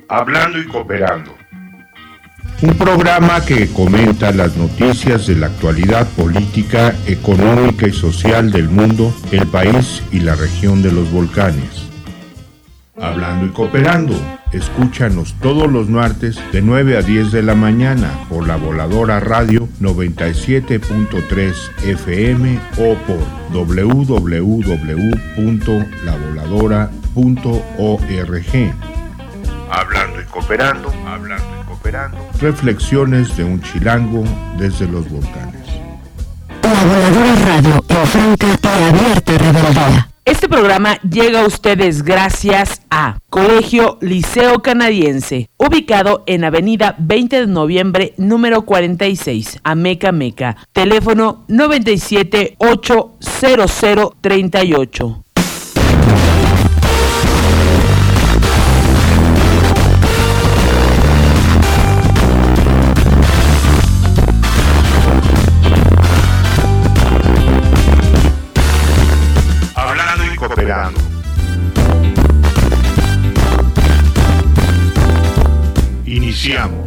Hablando y Cooperando. Un programa que comenta las noticias de la actualidad política, económica y social del mundo, el país y la región de los volcanes. Hablando y Cooperando. Escúchanos todos los martes de 9 a 10 de la mañana por La Voladora Radio 97.3 FM o por www.lavoladora.org. Hablando y Cooperando, hablando y cooperando. Reflexiones de un chilango desde los volcanes. La Voladora Radio, en franca y abierta rebeldía. Este programa llega a ustedes gracias a Colegio Liceo Canadiense, ubicado en Avenida 20 de Noviembre, número 46, Amecameca. Teléfono 97-80038. Cooperando. Iniciamos.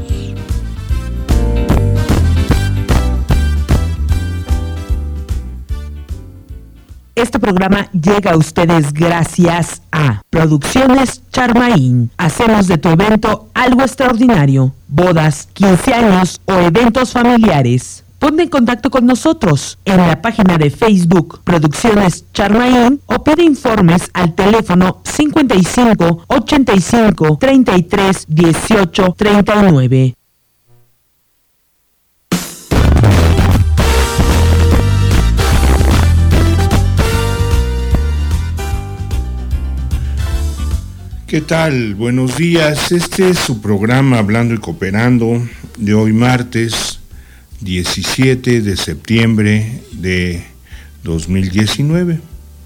Este programa llega a ustedes gracias a Producciones Charmaín. Hacemos de tu evento algo extraordinario. Bodas, 15 años o eventos familiares. Ponte en contacto con nosotros en la página de Facebook Producciones Charmaín o pide informes al teléfono 55 85 33 18 39. ¿Qué tal? Buenos días. Este es su programa Hablando y Cooperando de hoy martes 17 de septiembre de 2019.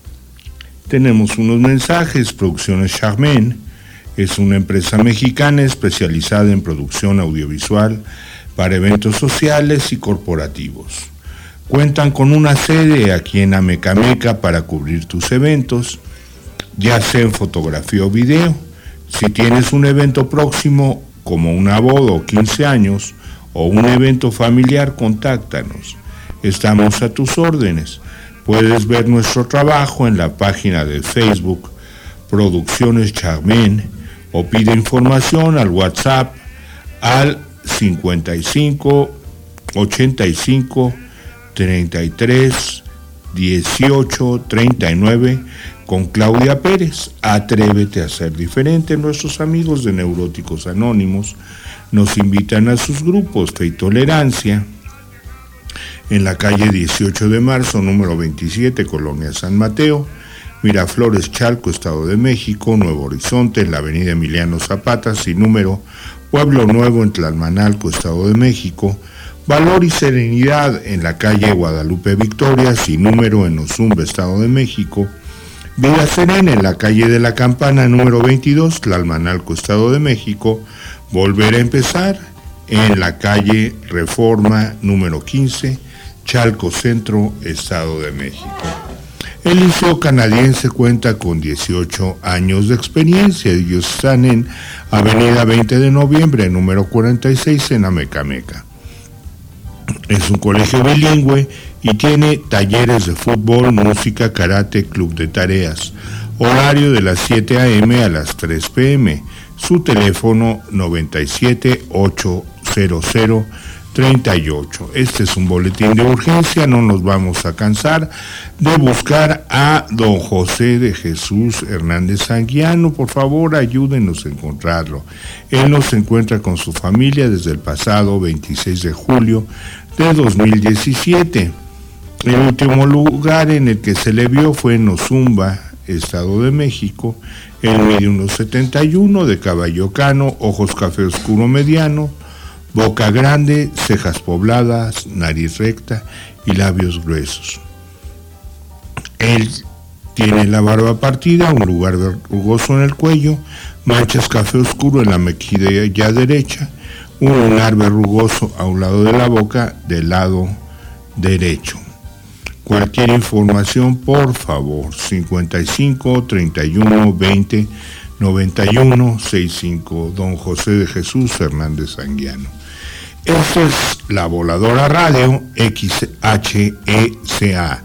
Tenemos unos mensajes. Producciones Charmaín es una empresa mexicana especializada en producción audiovisual para eventos sociales y corporativos. Cuentan con una sede aquí en Amecameca para cubrir tus eventos, ya sea en fotografía o video. Si tienes un evento próximo como una boda o 15 años, o un evento familiar, contáctanos. Estamos a tus órdenes. Puedes ver nuestro trabajo en la página de Facebook Producciones Charmaín o pide información al WhatsApp al 55 85 33 18 39 con Claudia Pérez. Atrévete a ser diferente. Nuestros amigos de Neuróticos Anónimos nos invitan a sus grupos Fe y Tolerancia en la calle 18 de marzo, número 27, Colonia San Mateo, Miraflores, Chalco, Estado de México, Nuevo Horizonte, en la avenida Emiliano Zapata, sin número, Pueblo Nuevo, en Tlalmanalco, Estado de México, Valor y Serenidad, en la calle Guadalupe Victoria, sin número, en Ozumba, Estado de México, Vida Serena, en la calle de la Campana, número 22, Tlalmanalco, Estado de México, Volver a Empezar, en la calle Reforma, número 15, Chalco Centro, Estado de México. El Liceo Canadiense cuenta con 18 años de experiencia. Ellos están en Avenida 20 de Noviembre, número 46, en Amecameca. Es un colegio bilingüe y tiene talleres de fútbol, música, karate, club de tareas. Horario de las 7 a.m. a las 3 p.m. Su teléfono 97-800-38. Este es un boletín de urgencia. No nos vamos a cansar de buscar a don José de Jesús Hernández Anguiano. Por favor, ayúdenos a encontrarlo. Él nos encuentra con su familia desde el pasado 26 de julio de 2017. El último lugar en el que se le vio fue en Ozumba, Estado de México. Él mide 1.71, de caballo cano, ojos café oscuro mediano, boca grande, cejas pobladas, nariz recta y labios gruesos. Él tiene la barba partida, un lugar verrugoso en el cuello, manchas café oscuro en la mejilla derecha, un lunar verrugoso a un lado de la boca del lado derecho. Cualquier información, por favor, 55 31 20 9165, don José de Jesús Hernández Anguiano. Esta es La Voladora Radio, XHECA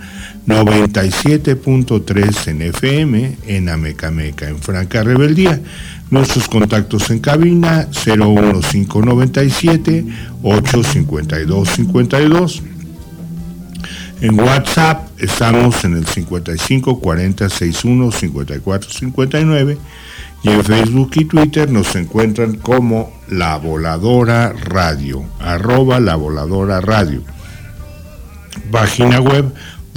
97.3 en FM, en Amecameca, en Franca Rebeldía. Nuestros contactos en cabina 01597 852 52. En WhatsApp estamos en el 55 40 61 54 59 y en Facebook y Twitter nos encuentran como La Voladora Radio, @LaVoladora Radio. Página web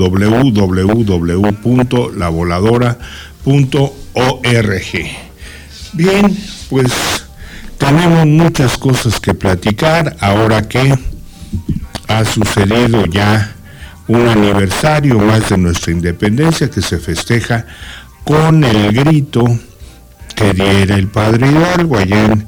www.lavoladora.org. Bien, pues tenemos muchas cosas que platicar ahora que ha sucedido ya un aniversario más de nuestra independencia, que se festeja con el grito que diera el padre Hidalgo allá en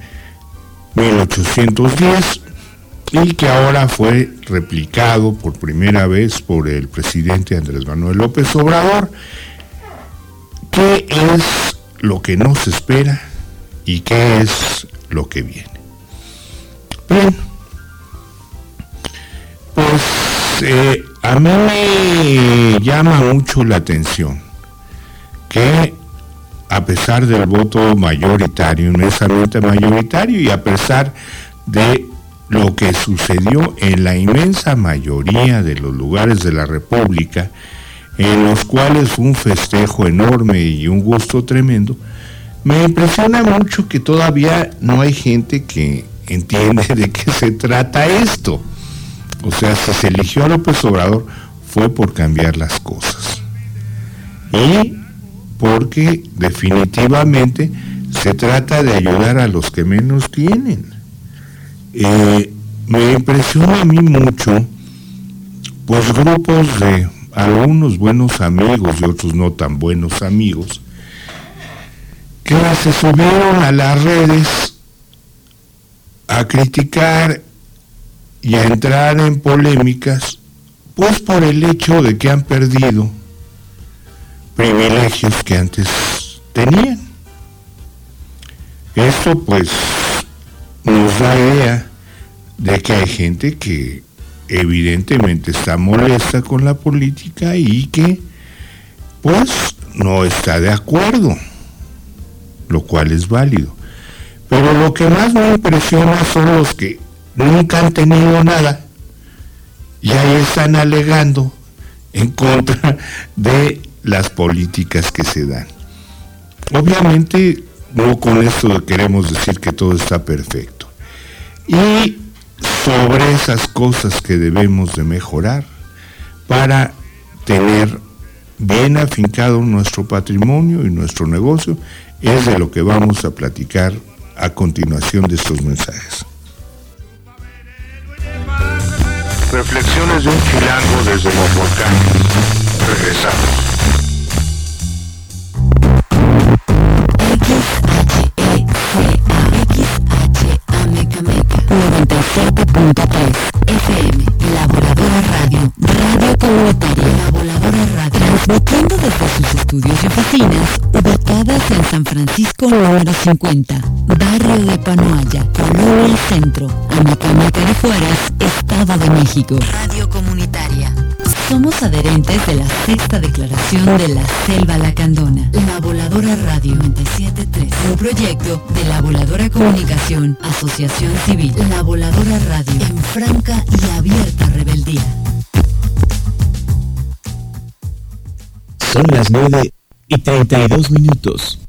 1810 y que ahora fue replicado por primera vez por el presidente Andrés Manuel López Obrador. ¿Qué es lo que nos espera y qué es lo que viene? Bien, pues a mí me llama mucho la atención que a pesar del voto mayoritario, inmensamente mayoritario, y a pesar de lo que sucedió en la inmensa mayoría de los lugares de la República, en los cuales fue un festejo enorme y un gusto tremendo, me impresiona mucho que todavía no hay gente que entiende de qué se trata esto. O sea, si se eligió a López Obrador fue por cambiar las cosas. Y porque definitivamente se trata de ayudar a los que menos tienen. Me impresiona a mí mucho, pues grupos de algunos buenos amigos y otros no tan buenos amigos, que se subieron a las redes a criticar y a entrar en polémicas, pues por el hecho de que han perdido privilegios que antes tenían. Esto pues nos da idea de que hay gente que evidentemente está molesta con la política y que pues no está de acuerdo, lo cual es válido. Pero lo que más me impresiona son los que nunca han tenido nada y ahí están alegando en contra de las políticas que se dan. Obviamente no con esto queremos decir que todo está perfecto. Y sobre esas cosas que debemos de mejorar para tener bien afincado nuestro patrimonio y nuestro negocio, es de lo que vamos a platicar a continuación de estos mensajes. Reflexiones de un chilango desde los volcanes. Regresamos. Mecameca 97.3 FM, La Voladora Radio, radio comunitaria, La Voladora Radio, transmitiendo desde sus estudios y oficinas, ubicadas en San Francisco número 50, barrio de Panoaya, Colonia El Centro, Amecameca de Juárez, Estado de México. Radio comunitaria. Somos adherentes de la sexta declaración de la Selva Lacandona. La Voladora Radio 97.3, un proyecto de La Voladora Comunicación, Asociación Civil. La Voladora Radio, en franca y abierta rebeldía. Son las 9:32.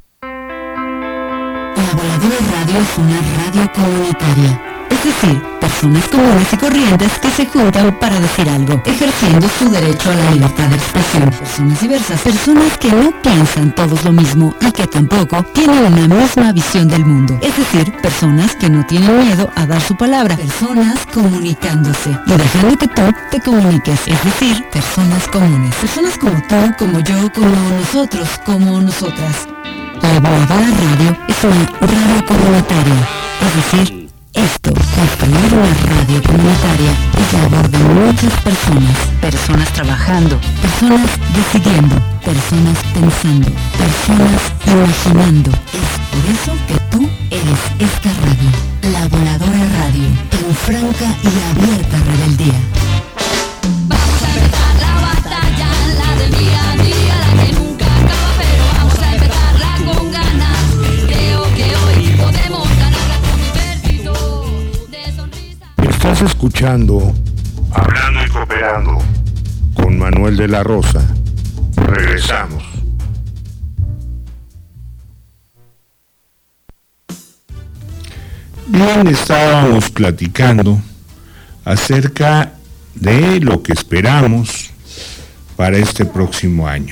La Voladora Radio es una radio comunitaria. Es decir, personas comunes y corrientes que se juntan para decir algo, ejerciendo su derecho a la libertad de expresión. Personas diversas, personas que no piensan todos lo mismo y que tampoco tienen una misma visión del mundo. Es decir, personas que no tienen miedo a dar su palabra. Personas comunicándose y dejando que tú te comuniques. Es decir, personas comunes. Personas como tú, como yo, como nosotros, como nosotras. La Voladora Radio es una radio comunitaria. Es decir, Esto, construir una radio comunitaria, es labor de muchas personas. Personas trabajando, personas decidiendo, personas pensando, personas imaginando. Es por eso que tú eres esta radio, la Voladora Radio, en franca y abierta rebeldía. Vamos a empezar la batalla, la del día a día, la que nunca acaba, pero vamos a empezarla con ganas. Creo que hoy podemos ganarla con un ejército de sonrisas. Estás escuchando Hablando y Cooperando con Manuel de la Rosa. Regresamos. Bien, estábamos platicando acerca de lo que esperamos para este próximo año.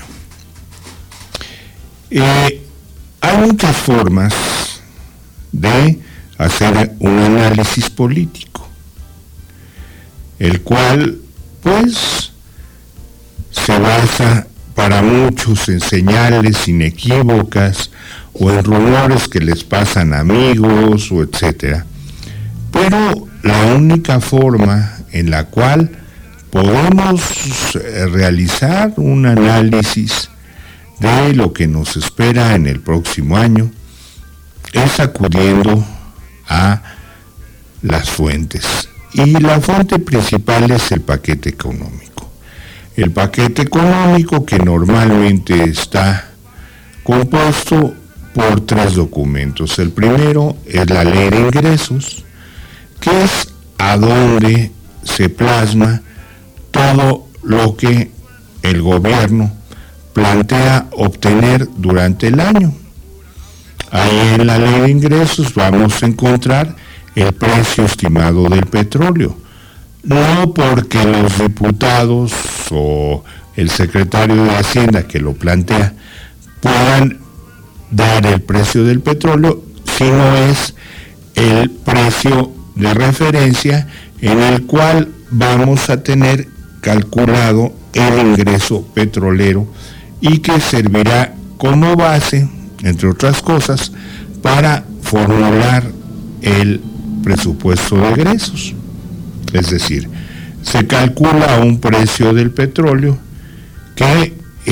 Hay muchas formas de hacer un análisis político, el cual, pues, se basa para muchos en señales inequívocas o en rumores que les pasan a amigos o etcétera. Pero la única forma en la cual podemos realizar un análisis de lo que nos espera en el próximo año es acudiendo a las fuentes. Y la fuente principal es el paquete económico. El paquete económico, que normalmente está compuesto por 3 documentos. El primero es la Ley de Ingresos, que es a donde se plasma todo lo que el gobierno plantea obtener durante el año. Ahí en la Ley de Ingresos vamos a encontrar el precio estimado del petróleo. No porque los diputados o el secretario de Hacienda que lo plantea puedan dar el precio del petróleo, sino es el precio de referencia en el cual vamos a tener calculado el ingreso petrolero y que servirá como base, entre otras cosas, para formular el presupuesto de egresos. Es decir, se calcula un precio del petróleo que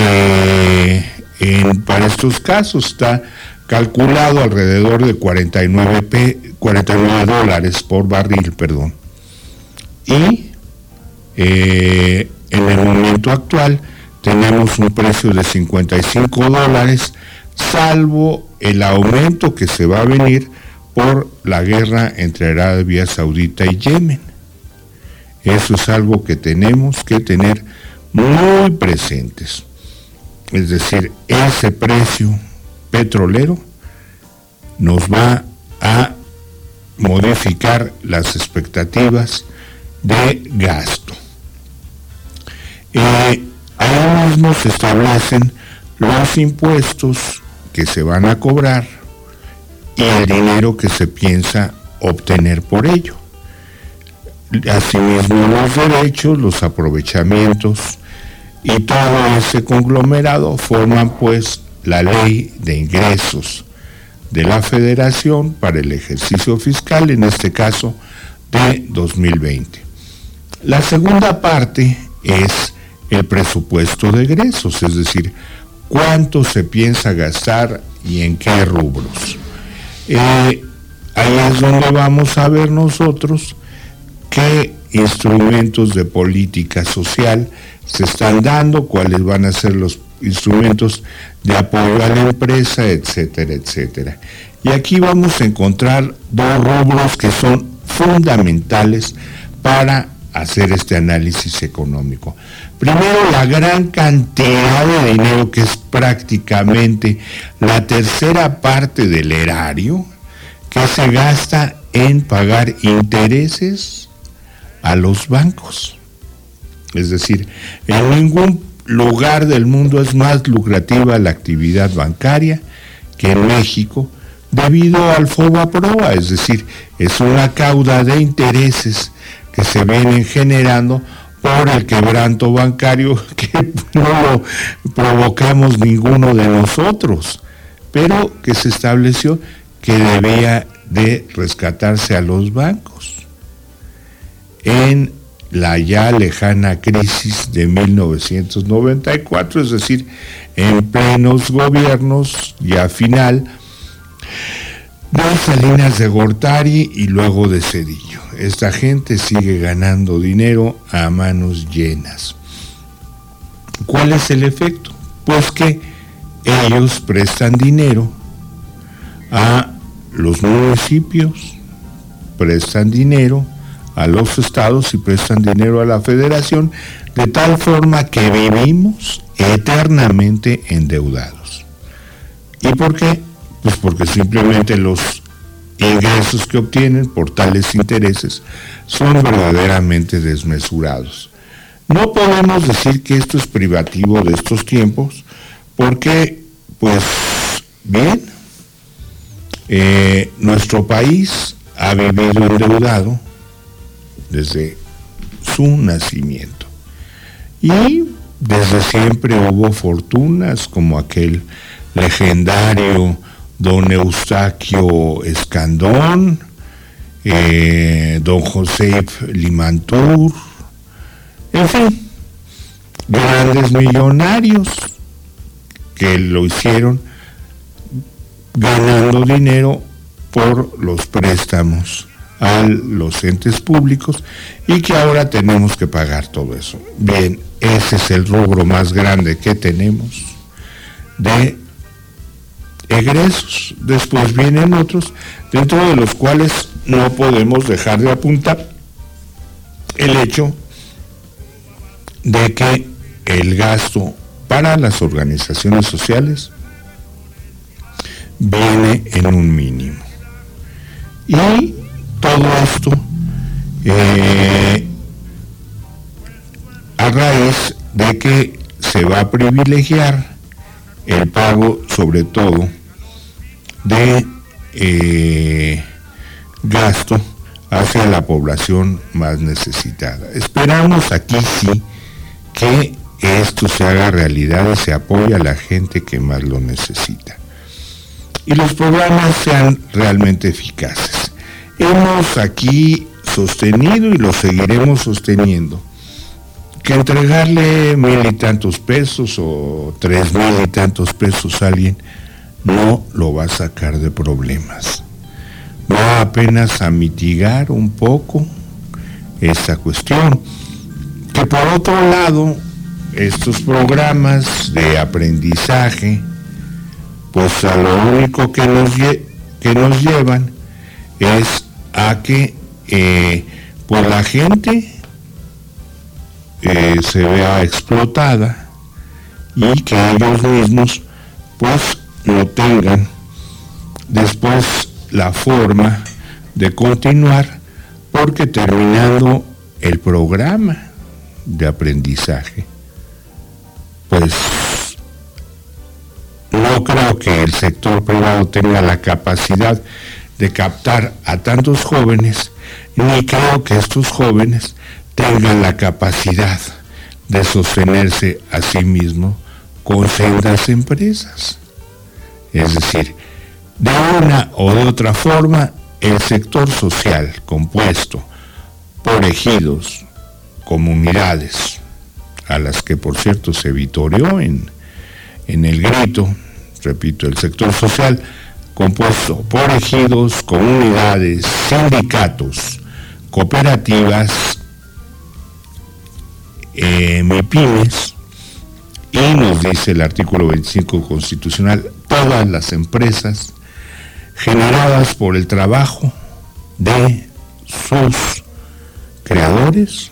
para estos casos está calculado alrededor de $49 por barril, y en el momento actual tenemos un precio de $55, salvo el aumento que se va a venir por la guerra entre Arabia Saudita y Yemen. Eso es algo que tenemos que tener muy presentes. Es decir, ese precio petrolero nos va a modificar las expectativas de gasto. Ahí mismo se establecen los impuestos que se van a cobrar y el dinero que se piensa obtener por ello. Asimismo, los derechos, los aprovechamientos y todo ese conglomerado forman pues la Ley de Ingresos de la Federación para el ejercicio fiscal, en este caso de 2020. La segunda parte es el presupuesto de egresos, es decir, cuánto se piensa gastar y en qué rubros. Ahí es donde vamos a ver nosotros qué instrumentos de política social se están dando, cuáles van a ser los instrumentos de apoyo a la empresa, etcétera, etcétera. Y aquí vamos a encontrar 2 rubros que son fundamentales para hacer este análisis económico. Primero, la gran cantidad de dinero, que es prácticamente la tercera parte del erario, que se gasta en pagar intereses a los bancos. Es decir, en ningún lugar del mundo es más lucrativa la actividad bancaria que en México, debido al FOBAPROA, es decir, es una cauda de intereses que se vienen generando por el quebranto bancario que no lo provocamos ninguno de nosotros, pero que se estableció que debía de rescatarse a los bancos en la ya lejana crisis de 1994, es decir, en plenos gobiernos ya final de Salinas de Gortari y luego de Zedillo. Esta gente sigue ganando dinero a manos llenas. ¿Cuál es el efecto? Pues que ellos prestan dinero a los municipios, prestan dinero a los estados y prestan dinero a la federación, de tal forma que vivimos eternamente endeudados. ¿Y por qué? Pues porque simplemente los ingresos que obtienen por tales intereses son verdaderamente desmesurados. No podemos decir que esto es privativo de estos tiempos, porque, pues, bien, nuestro país ha vivido endeudado desde su nacimiento. Y desde siempre hubo fortunas como aquel legendario don Eustaquio Escandón, don José Limantur, en fin, grandes millonarios que lo hicieron ganando dinero por los préstamos a los entes públicos y que ahora tenemos que pagar todo eso. Bien, ese es el rubro más grande que tenemos de egresos. Después vienen otros, dentro de los cuales no podemos dejar de apuntar el hecho de que el gasto para las organizaciones sociales viene en un mínimo. Y todo esto a raíz de que se va a privilegiar el pago, sobre todo, de gasto hacia la población más necesitada. Esperamos aquí sí que esto se haga realidad y se apoye a la gente que más lo necesita. Y los programas sean realmente eficaces. Hemos aquí sostenido y lo seguiremos sosteniendo que entregarle 1,000 y tantos pesos o 3,000 y tantos pesos a alguien no lo va a sacar de problemas. Va apenas a mitigar un poco esta cuestión. Que por otro lado, estos programas de aprendizaje, pues a lo único que nos llevan es a que pues la gente se vea explotada y que ellos mismos pues no tengan después la forma de continuar, porque terminando el programa de aprendizaje, pues no creo que el sector privado tenga la capacidad de captar a tantos jóvenes, ni creo que estos jóvenes tengan la capacidad de sostenerse a sí mismos con sendas empresas. Es decir, de una o de otra forma, el sector social compuesto por ejidos, comunidades, a las que por cierto se vitoreó en el grito, repito, el sector social compuesto por ejidos, comunidades, sindicatos, cooperativas, MIPYMES, y nos dice el artículo 25 constitucional, todas las empresas generadas por el trabajo de sus creadores.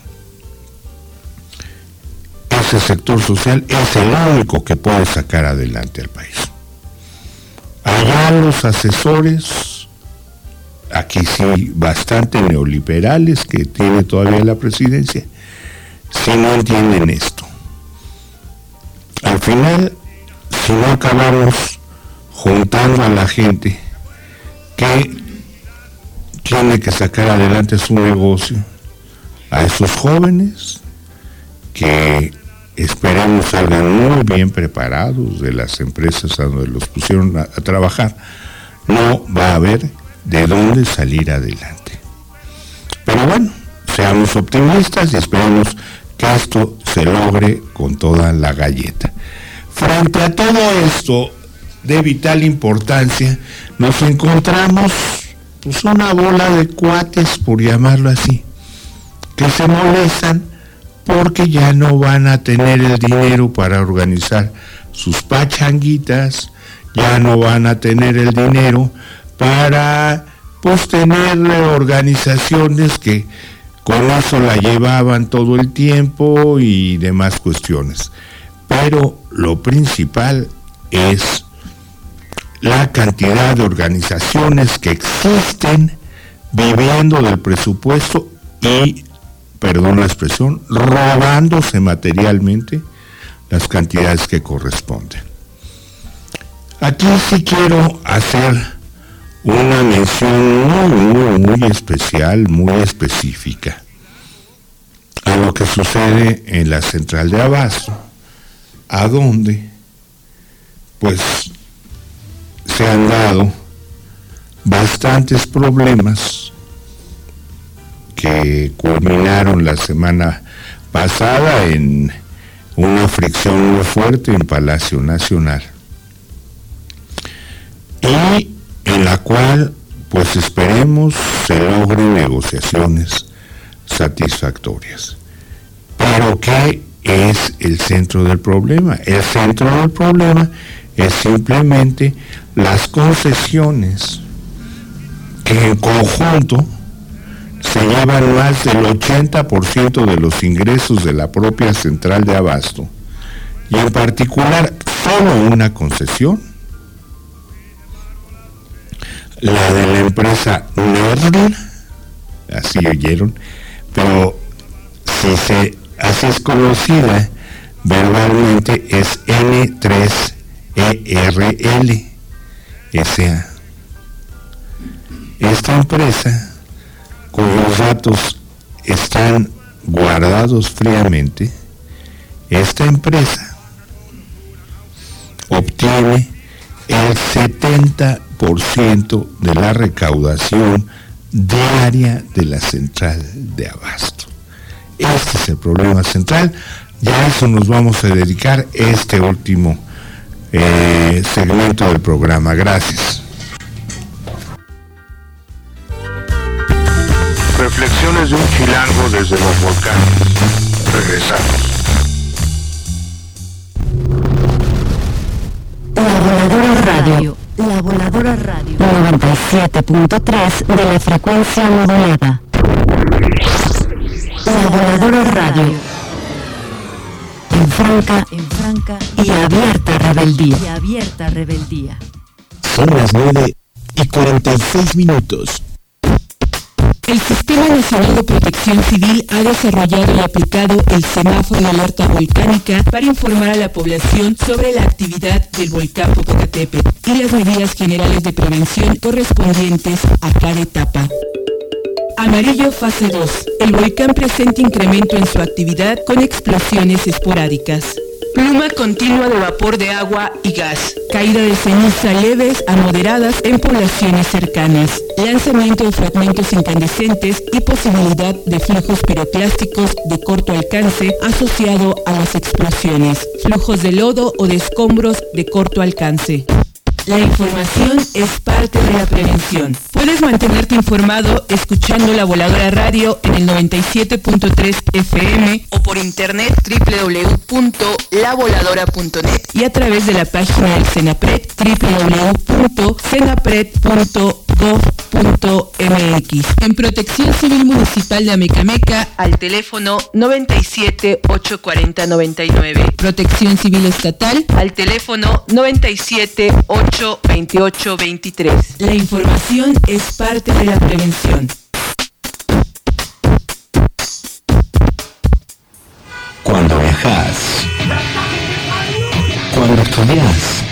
Ese sector social es el único que puede sacar adelante al país. Allá los asesores, aquí sí bastante neoliberales que tiene todavía la presidencia, si no entienden esto. Al final, si no acabamos juntando a la gente que tiene que sacar adelante su negocio, a esos jóvenes que esperemos salgan muy bien preparados de las empresas a donde los pusieron a trabajar, no va a haber de dónde salir adelante. Pero bueno, seamos optimistas y esperemos que esto se logre con toda la galleta. Frente a todo esto de vital importancia, nos encontramos pues una bola de cuates, por llamarlo así, que se molestan porque ya no van a tener el dinero para organizar sus pachanguitas, ya no van a tener el dinero para pues tener organizaciones que con eso la llevaban todo el tiempo y demás cuestiones. Pero lo principal es la cantidad de organizaciones que existen viviendo del presupuesto y, perdón la expresión, robándose materialmente las cantidades que corresponden. Aquí sí quiero hacer una mención muy especial, muy específica a lo que sucede en la central de abasto, a donde pues se han dado bastantes problemas que culminaron la semana pasada en una fricción muy fuerte en Palacio Nacional, y en la cual pues esperemos se logren negociaciones satisfactorias. Pero ¿qué es el centro del problema? El centro del problema es simplemente las concesiones que en conjunto se llevan más del 80% de los ingresos de la propia central de abasto, y en particular solo una concesión, la de la empresa NERL, así oyeron, pero así es conocida verbalmente, es N3ERL S.A. Esta empresa, cuyos datos están guardados fríamente, esta empresa obtiene el 70% de la recaudación diaria de la central de abasto. Este es el problema central. Ya a eso nos vamos a dedicar este último segmento del programa. Gracias. Reflexiones de un chilango desde los volcanes. Regresamos. La Voladora Radio. La Voladora Radio. 97.3 de la frecuencia modulada. La Voladora Radio. En franca y abierta rebeldía. Son las 9:46. El Sistema Nacional de Protección Civil ha desarrollado y aplicado el semáforo de alerta volcánica para informar a la población sobre la actividad del volcán Popocatépetl y las medidas generales de prevención correspondientes a cada etapa. Amarillo fase 2. El volcán presenta incremento en su actividad con explosiones esporádicas. Pluma continua de vapor de agua y gas. Caída de ceniza leves a moderadas en poblaciones cercanas. Lanzamiento de fragmentos incandescentes y posibilidad de flujos piroclásticos de corto alcance asociado a las explosiones. Flujos de lodo o de escombros de corto alcance. La información es parte de la prevención. Puedes mantenerte informado escuchando La Voladora Radio en el 97.3 FM o por internet www.lavoladora.net y a través de la página del CENAPRED www.cenapred.gov.mx. En Protección Civil Municipal de Amecameca al teléfono 97 840 99. Protección Civil Estatal al teléfono 97 828 23. La información es parte de la prevención. Cuando viajas, cuando estudias,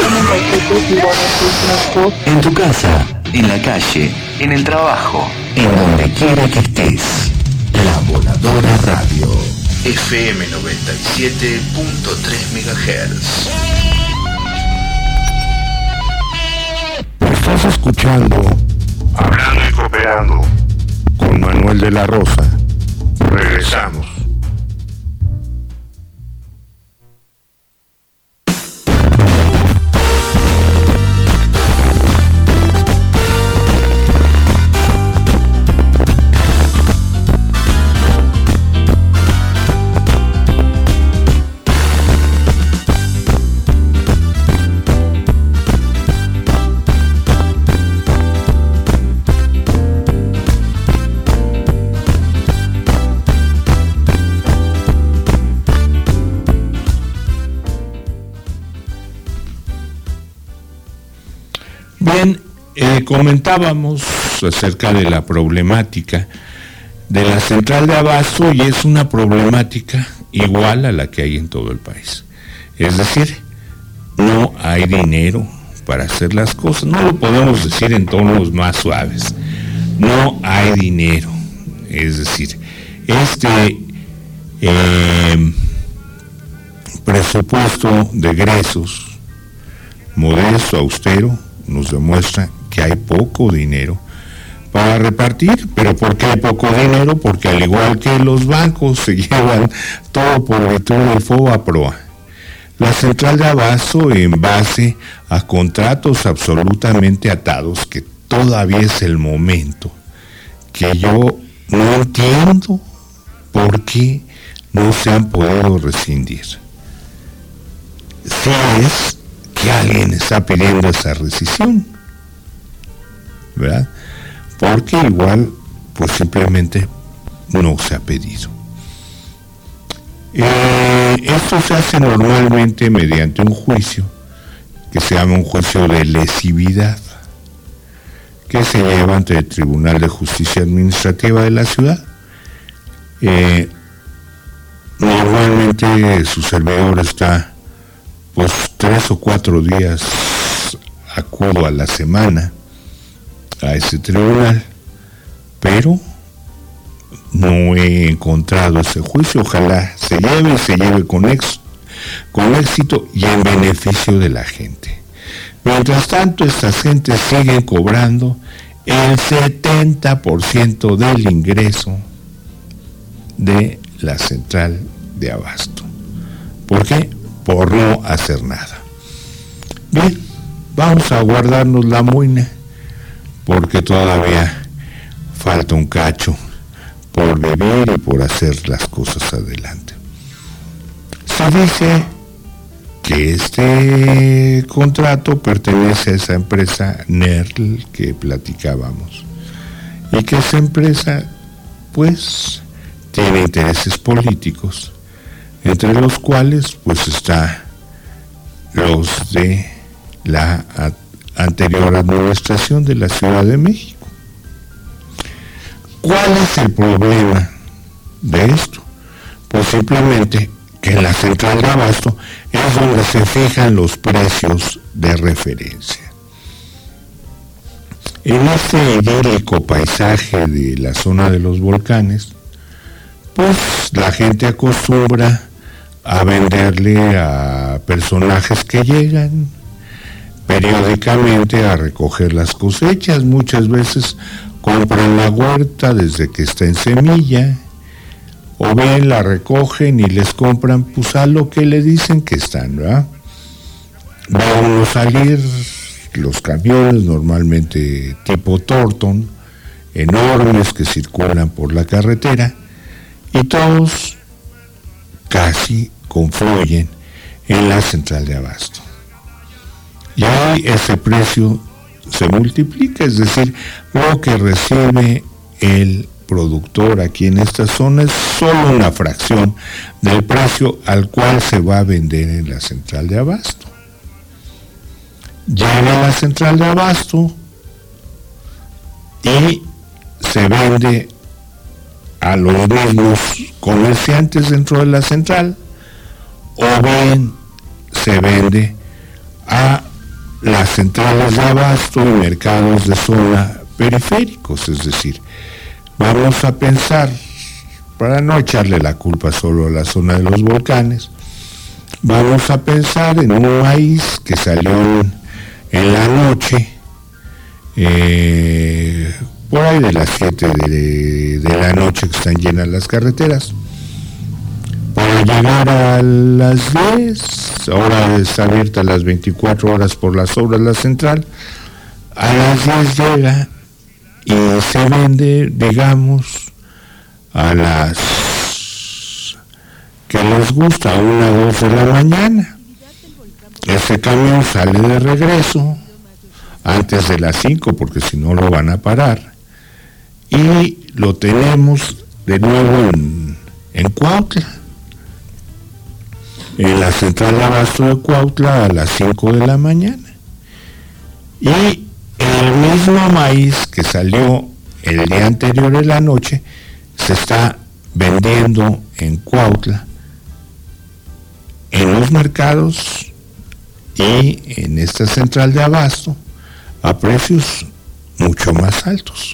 en tu casa, en la calle, en el trabajo, en donde quiera que estés. La Voladora Radio. FM 97.3 MHz. Estás escuchando Hablando y Cooperando con Manuel de la Rosa. Regresamos. Bien, comentábamos acerca de la problemática de la central de abasto y es una problemática igual a la que hay en todo el país. Es decir, no hay dinero para hacer las cosas, no lo podemos decir en tonos más suaves, no hay dinero. Es decir, este presupuesto de egresos modesto, austero, nos demuestra que hay poco dinero para repartir. ¿Pero por qué hay poco dinero? Porque al igual que los bancos se llevan todo por virtud del FOBAPROA. La central de abasto, en base a contratos absolutamente atados, que todavía es el momento que yo no entiendo por qué no se han podido rescindir. Si es que alguien está pidiendo esa rescisión, ¿verdad? Porque igual, pues simplemente no se ha pedido. Esto se hace normalmente mediante un juicio que se llama un juicio de lesividad, que se lleva ante el Tribunal de Justicia Administrativa de la ciudad. Normalmente su servidor está pues 3 o 4 días, acudo a la semana a ese tribunal, pero no he encontrado ese juicio. Ojalá se lleve con éxito y en beneficio de la gente. Mientras tanto, estas gentes siguen cobrando el 70% del ingreso de la central de abasto. ¿Por qué? Por no hacer nada. Bien, vamos a guardarnos la muina, porque todavía falta un cacho por vivir y por hacer las cosas adelante. Se dice que este contrato pertenece a esa empresa NERL que platicábamos, y que esa empresa pues tiene intereses políticos, entre los cuales pues está los de la anterior administración de la Ciudad de México. ¿Cuál es el problema de esto? Pues simplemente que en la central de abasto es donde se fijan los precios de referencia. En este idílico paisaje de la zona de los volcanes, pues la gente acostumbra a venderle a personajes que llegan periódicamente a recoger las cosechas. Muchas veces compran la huerta desde que está en semilla, o bien la recogen y les compran pues a lo que le dicen que están, ¿verdad? Van a salir los camiones, normalmente tipo Thornton, enormes, que circulan por la carretera, y todos casi confluyen en la central de abasto. Y ahí ese precio se multiplica, es decir, lo que recibe el productor aquí en esta zona es solo una fracción del precio al cual se va a vender en la central de abasto. Llega a la central de abasto y se vende a los mismos comerciantes dentro de la central, o bien se vende a las centrales de abasto y mercados de zona periféricos. Es decir, vamos a pensar, para no echarle la culpa solo a la zona de los volcanes, vamos a pensar en un maíz que salió en la noche por ahí de las 7 de la noche, que están llenas las carreteras. Para llegar a las 10, ahora está abierta las 24 horas por las obras la central, a las 10 llega y se vende, digamos, a las que les gusta, 1 o 2 de la mañana. Ese camión sale de regreso antes de las 5, porque si no lo van a parar, y lo tenemos de nuevo en Cuautla, en la central de abasto de Cuautla, a las 5 de la mañana. Y el mismo maíz que salió el día anterior en la noche se está vendiendo en Cuautla, en los mercados y en esta central de abasto, a precios mucho más altos.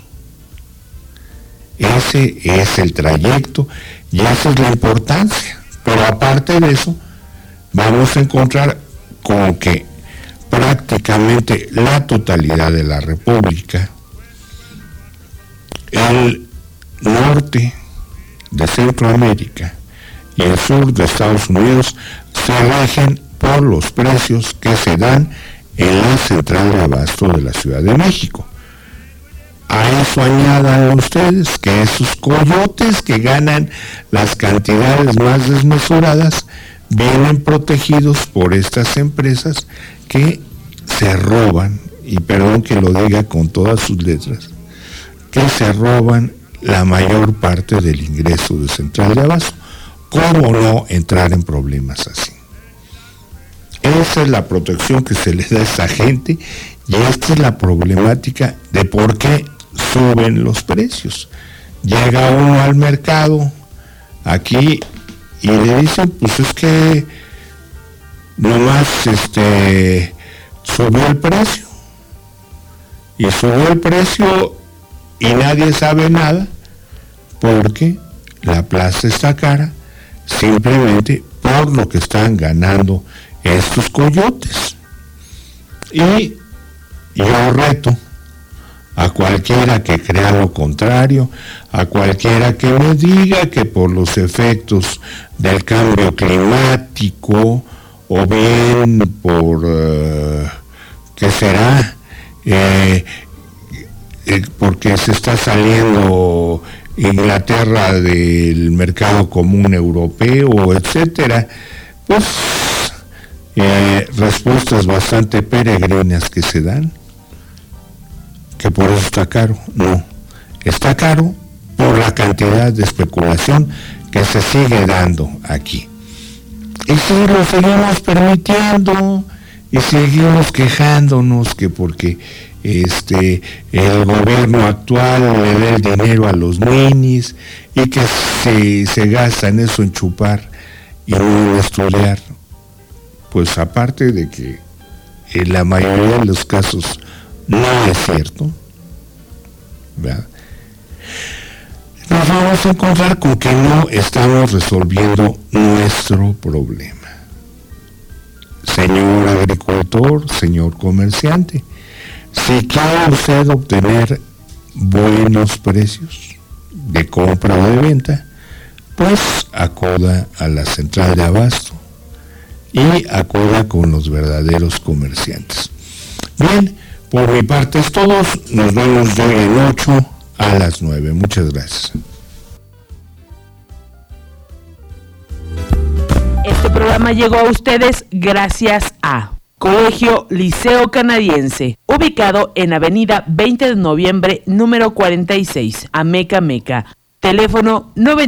Ese es el trayecto y esa es la importancia. Pero aparte de eso, vamos a encontrar con que prácticamente la totalidad de la República, el norte de Centroamérica y el sur de Estados Unidos se rigen por los precios que se dan en la central de abasto de la Ciudad de México. A eso añadan ustedes que esos coyotes que ganan las cantidades más desmesuradas vienen protegidos por estas empresas que se roban, y perdón que lo diga con todas sus letras, que se roban la mayor parte del ingreso de central de abasto. ¿Cómo no entrar en problemas así? Esa es la protección que se le da a esa gente, y esta es la problemática de por qué suben los precios. Llega uno al mercado aquí y le dicen, pues es que nomás subió el precio, y subió el precio y nadie sabe nada porque la plaza está cara, simplemente por lo que están ganando estos coyotes. Y yo reto a cualquiera que crea lo contrario, a cualquiera que me diga que por los efectos del cambio climático, o bien por, ¿qué será? Porque se está saliendo Inglaterra del mercado común europeo, etcétera, pues respuestas bastante peregrinas que se dan, que por eso está caro. No, está caro por la cantidad de especulación que se sigue dando aquí. Y si lo seguimos permitiendo y seguimos quejándonos que porque el gobierno actual le da el dinero a los ninis y que se gasta en eso, en chupar y no en estudiar, pues aparte de que en la mayoría de los casos no es cierto, ¿verdad?, nos vamos a encontrar con que no estamos resolviendo nuestro problema. Señor agricultor, señor comerciante, si quiere usted obtener buenos precios de compra o de venta, pues acuda a la central de abasto y acuda con los verdaderos comerciantes. Bien, por mi parte es todo. Nos vemos de hoy en 8 a las 9. Muchas gracias. Este programa llegó a ustedes gracias a Colegio Liceo Canadiense, ubicado en Avenida 20 de Noviembre, número 46, Ameca, Meca. Teléfono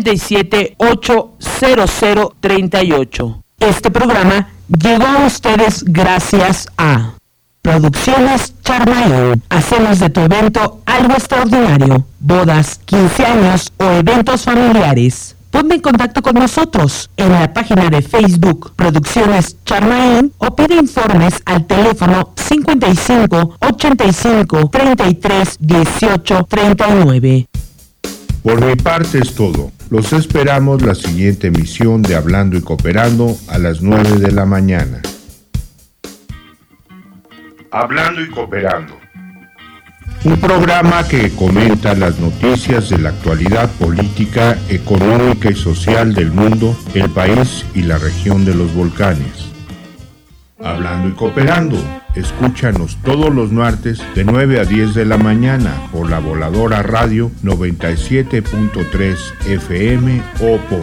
97-80038. Este programa llegó a ustedes gracias a Producciones Charmaine. Hacemos de tu evento algo extraordinario. Bodas, 15 años o eventos familiares. Ponte en contacto con nosotros en la página de Facebook Producciones Charmaine o pide informes al teléfono 55 85 33 18 39. Por mi parte es todo. Los esperamos la siguiente emisión de Hablando y Cooperando a las 9 de la mañana. Hablando y Cooperando. Un programa que comenta las noticias de la actualidad política, económica y social del mundo, el país y la región de los volcanes. Hablando y Cooperando, escúchanos todos los martes de 9 a 10 de la mañana por La Voladora Radio 97.3 FM o por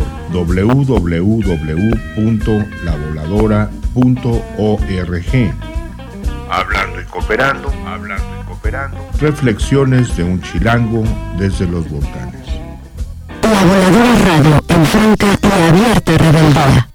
www.lavoladora.org. Hablando y Cooperando, reflexiones de un chilango desde los volcanes. La Voladora Radio, en franca y abierta rebeldía.